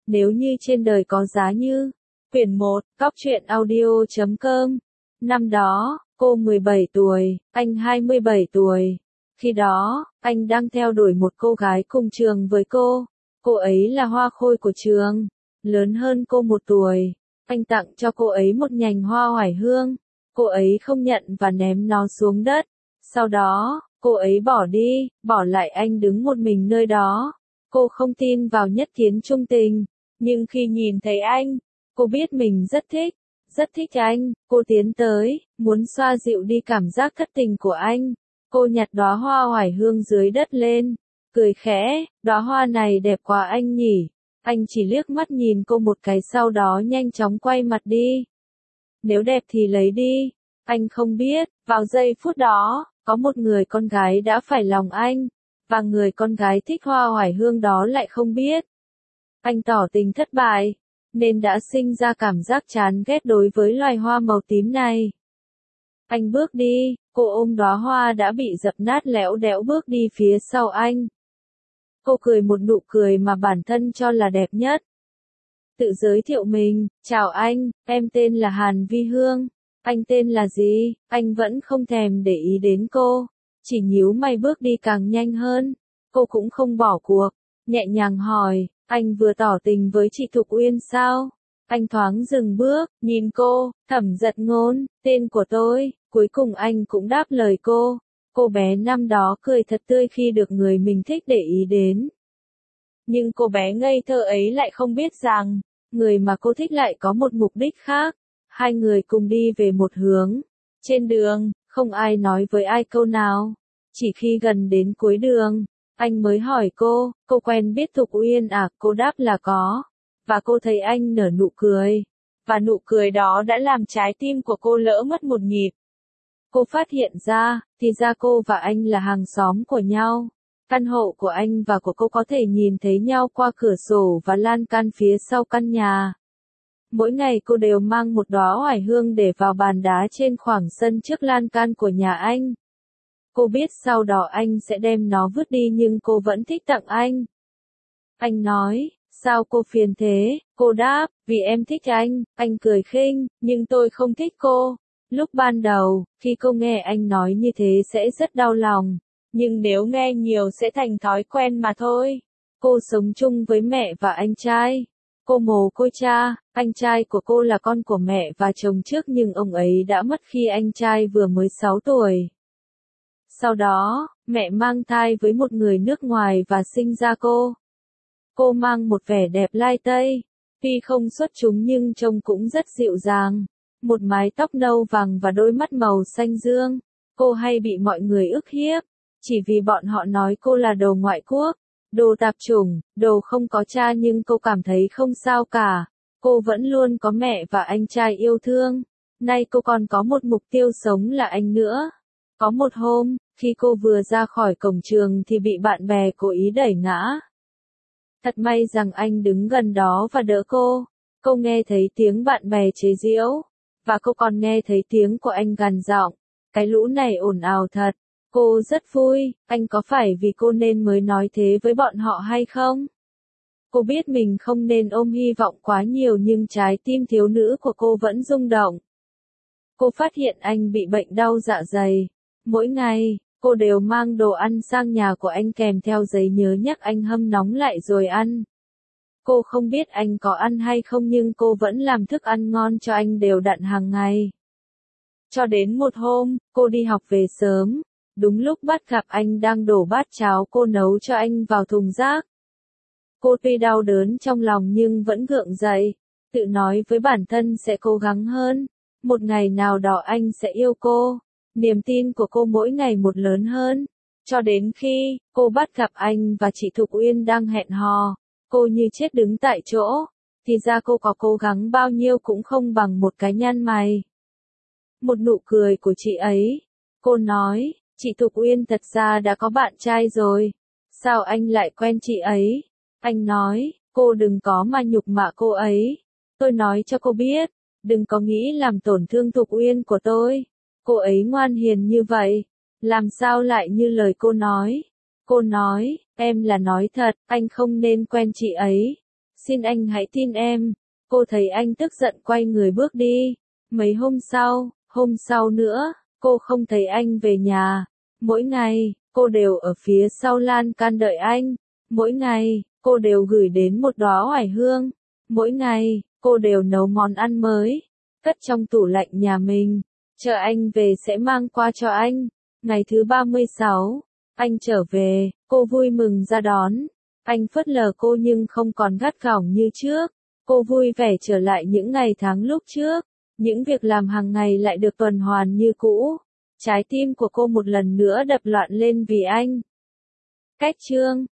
Nếu như trên đời có giá như. Quyển 1, Góc truyện audio.com. Năm đó, cô 17 tuổi, anh 27 tuổi. Khi đó, anh đang theo đuổi một cô gái cùng trường với cô. Cô ấy là hoa khôi của trường, lớn hơn cô 1 tuổi. Anh tặng cho cô ấy một nhành hoa oải hương. Cô ấy không nhận và ném nó xuống đất. Sau đó, cô ấy bỏ đi, bỏ lại anh đứng một mình nơi đó. Cô không tin vào nhất kiến chung tình, nhưng khi nhìn thấy anh, cô biết mình rất thích anh. Cô tiến tới, muốn xoa dịu đi cảm giác thất tình của anh. Cô nhặt đóa hoa oải hương dưới đất lên, cười khẽ, đóa hoa này đẹp quá anh nhỉ. Anh chỉ liếc mắt nhìn cô một cái sau đó nhanh chóng quay mặt đi. Nếu đẹp thì lấy đi. Anh không biết, vào giây phút đó, có một người con gái đã phải lòng anh, và người con gái thích hoa oải hương đó lại không biết. Anh tỏ tình thất bại, nên đã sinh ra cảm giác chán ghét đối với loài hoa màu tím này. Anh bước đi, cô ôm đóa hoa đã bị dập nát lẽo đẽo bước đi phía sau anh. Cô cười một nụ cười mà bản thân cho là đẹp nhất. Tự giới thiệu mình, chào anh, em tên là Hàn Vi Hương. Anh tên là gì? Anh vẫn không thèm để ý đến cô, chỉ nhíu mày bước đi càng nhanh hơn. Cô cũng không bỏ cuộc, nhẹ nhàng hỏi, anh vừa tỏ tình với chị Thục Uyên sao? Anh thoáng dừng bước, nhìn cô, thẩm giật ngôn, tên của tôi. Cuối cùng anh cũng đáp lời cô. Cô bé năm đó cười thật tươi khi được người mình thích để ý đến. Nhưng cô bé ngây thơ ấy lại không biết rằng, người mà cô thích lại có một mục đích khác. Hai người cùng đi về một hướng. Trên đường, không ai nói với ai câu nào. Chỉ khi gần đến cuối đường, anh mới hỏi cô quen biết Thục Uyên à? Cô đáp là có. Và cô thấy anh nở nụ cười. Và nụ cười đó đã làm trái tim của cô lỡ mất một nhịp. Cô phát hiện ra, thì ra cô và anh là hàng xóm của nhau. Căn hộ của anh và của cô có thể nhìn thấy nhau qua cửa sổ và lan can phía sau căn nhà. Mỗi ngày cô đều mang một đóa oải hương để vào bàn đá trên khoảng sân trước lan can của nhà anh. Cô biết sau đó anh sẽ đem nó vứt đi nhưng cô vẫn thích tặng anh. Anh nói, sao cô phiền thế? Cô đáp, vì em thích anh cười khinh, nhưng tôi không thích cô. Lúc ban đầu, khi cô nghe anh nói như thế sẽ rất đau lòng, nhưng nếu nghe nhiều sẽ thành thói quen mà thôi. Cô sống chung với mẹ và anh trai. Cô mồ côi cha, anh trai của cô là con của mẹ và chồng trước nhưng ông ấy đã mất khi anh trai vừa mới 6 tuổi. Sau đó, mẹ mang thai với một người nước ngoài và sinh ra cô. Cô mang một vẻ đẹp lai tây, tuy không xuất chúng nhưng trông cũng rất dịu dàng. Một mái tóc nâu vàng và đôi mắt màu xanh dương. Cô hay bị mọi người ức hiếp, chỉ vì bọn họ nói cô là đồ ngoại quốc, đồ tạp chủng, đồ không có cha nhưng cô cảm thấy không sao cả. Cô vẫn luôn có mẹ và anh trai yêu thương. Nay cô còn có một mục tiêu sống là anh nữa. Có một hôm, khi cô vừa ra khỏi cổng trường thì bị bạn bè cố ý đẩy ngã. Thật may rằng anh đứng gần đó và đỡ cô. Cô nghe thấy tiếng bạn bè chế giễu. Và cô còn nghe thấy tiếng của anh gằn giọng. Cái lũ này ồn ào thật. Cô rất vui, anh có phải vì cô nên mới nói thế với bọn họ hay không? Cô biết mình không nên ôm hy vọng quá nhiều nhưng trái tim thiếu nữ của cô vẫn rung động. Cô phát hiện anh bị bệnh đau dạ dày. Mỗi ngày, cô đều mang đồ ăn sang nhà của anh kèm theo giấy nhớ nhắc anh hâm nóng lại rồi ăn. Cô không biết anh có ăn hay không nhưng cô vẫn làm thức ăn ngon cho anh đều đặn hàng ngày. Cho đến một hôm, cô đi học về sớm. Đúng lúc bắt gặp anh đang đổ bát cháo cô nấu cho anh vào thùng rác. Cô tuy đau đớn trong lòng nhưng vẫn gượng dậy, tự nói với bản thân sẽ cố gắng hơn. Một ngày nào đó anh sẽ yêu cô. Niềm tin của cô mỗi ngày một lớn hơn. Cho đến khi, cô bắt gặp anh và chị Thục Uyên đang hẹn hò. Cô như chết đứng tại chỗ. Thì ra cô có cố gắng bao nhiêu cũng không bằng một cái nhăn mày. Một nụ cười của chị ấy. Cô nói, chị Thục Uyên thật ra đã có bạn trai rồi. Sao anh lại quen chị ấy? Anh nói, cô đừng có mà nhục mạ cô ấy. Tôi nói cho cô biết, đừng có nghĩ làm tổn thương Thục Uyên của tôi. Cô ấy ngoan hiền như vậy, làm sao lại như lời cô nói. Cô nói, em là nói thật, anh không nên quen chị ấy. Xin anh hãy tin em. Cô thấy anh tức giận quay người bước đi. Mấy hôm sau nữa, cô không thấy anh về nhà. Mỗi ngày, cô đều ở phía sau lan can đợi anh. Mỗi ngày, cô đều gửi đến một đóa oải hương. Mỗi ngày, cô đều nấu món ăn mới, cất trong tủ lạnh nhà mình. Chờ anh về sẽ mang qua cho anh. Ngày thứ 36, anh trở về, cô vui mừng ra đón. Anh phớt lờ cô nhưng không còn gắt gỏng như trước. Cô vui vẻ trở lại những ngày tháng lúc trước. Những việc làm hàng ngày lại được tuần hoàn như cũ. Trái tim của cô một lần nữa đập loạn lên vì anh. Cách chương